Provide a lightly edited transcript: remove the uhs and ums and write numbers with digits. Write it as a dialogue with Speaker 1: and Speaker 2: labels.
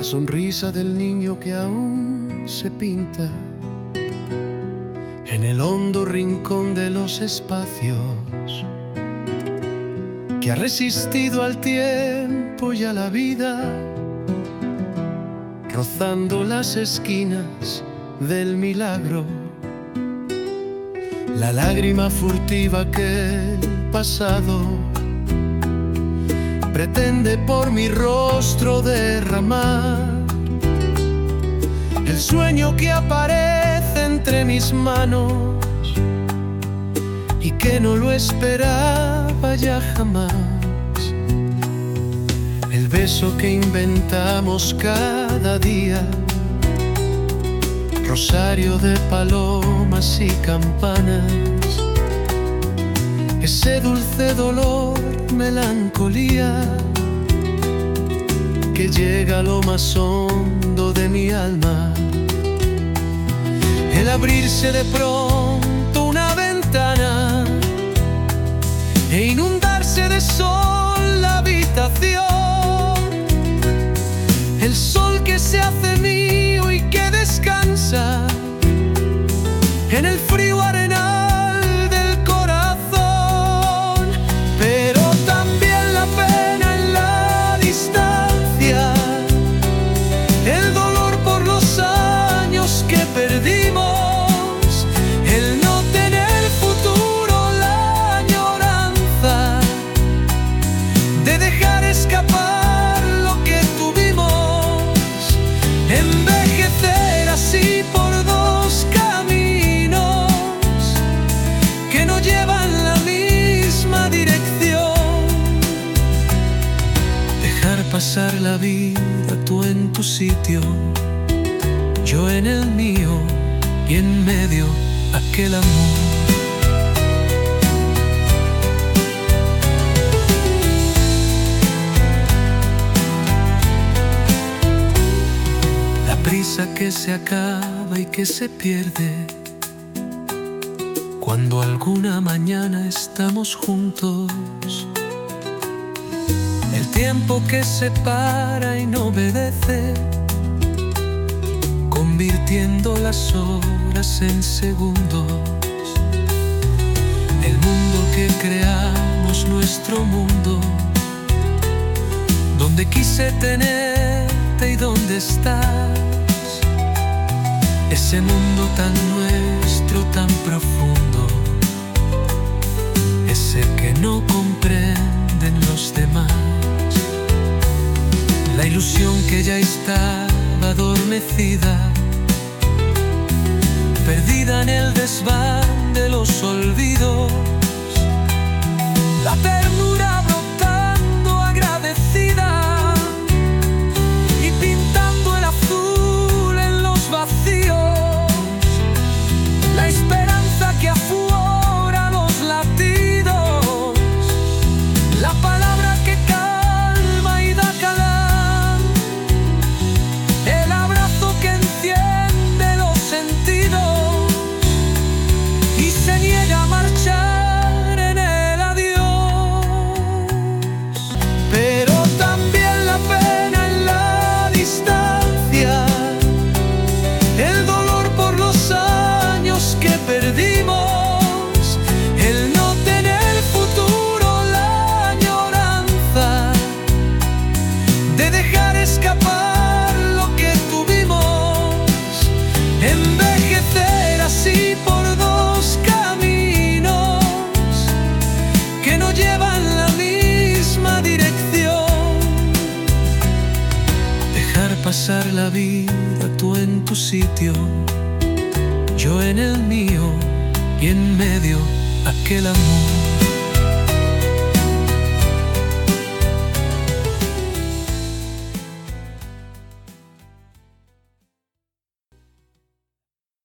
Speaker 1: sonrisa del niño que aún se pinta en el hondo rincón de los espacios, que ha resistido al tiempo y a la vida, rozando las esquinas del milagro. La lágrima furtiva que el pasado pretende por mi rostro derramar, el sueño que aparece entre mis manos y que no lo esperaba ya jamás, el beso que inventamos cada día, rosario de palomas y campanas, ese dulce dolor, melancolía que llega a lo más hondo de mi alma, el abrirse de pronto una ventana e inundarse de sol la habitación, el sol que se hace mío y que descansa en el frío arenal del corazón, pero también la pena en la distancia, el dolor por los años que perdimos, el no tener futuro, la añoranza de dejar escapar lo que tuvimos, envejecer así por dos caminos que no llevan la misma dirección, dejar pasar la vida, tú en tu sitio, yo en el mío, y en medio aquel amor. La prisa que se acaba y que se pierde cuando alguna mañana estamos juntos, el tiempo que se para y no obedece, convirtiendo las horas en segundos, el mundo que creamos, nuestro mundo, donde quise tenerte y donde estás, ese mundo tan nuestro, tan profundo, ese que no comprenden los demás, la ilusión que ya estaba adormecida, perdida en el desván de los olvidos, la ternura brotando agradecida y pintando el azul en los vacíos, la esperanza que afuera los latidos, la palabra que calma y da calor, el abrazo que enciende los sentidos y se niega a marchar en el adiós, pero también la pena en la distancia, el dolor por los años que perdimos, el no tener futuro, la añoranza de dejar escapar lo que tuvimos, envejecer así por dos caminos que no llevan la misma dirección, dejar pasar la vida, tú en tu sitio, yo en el mío, y en medio aquel amor.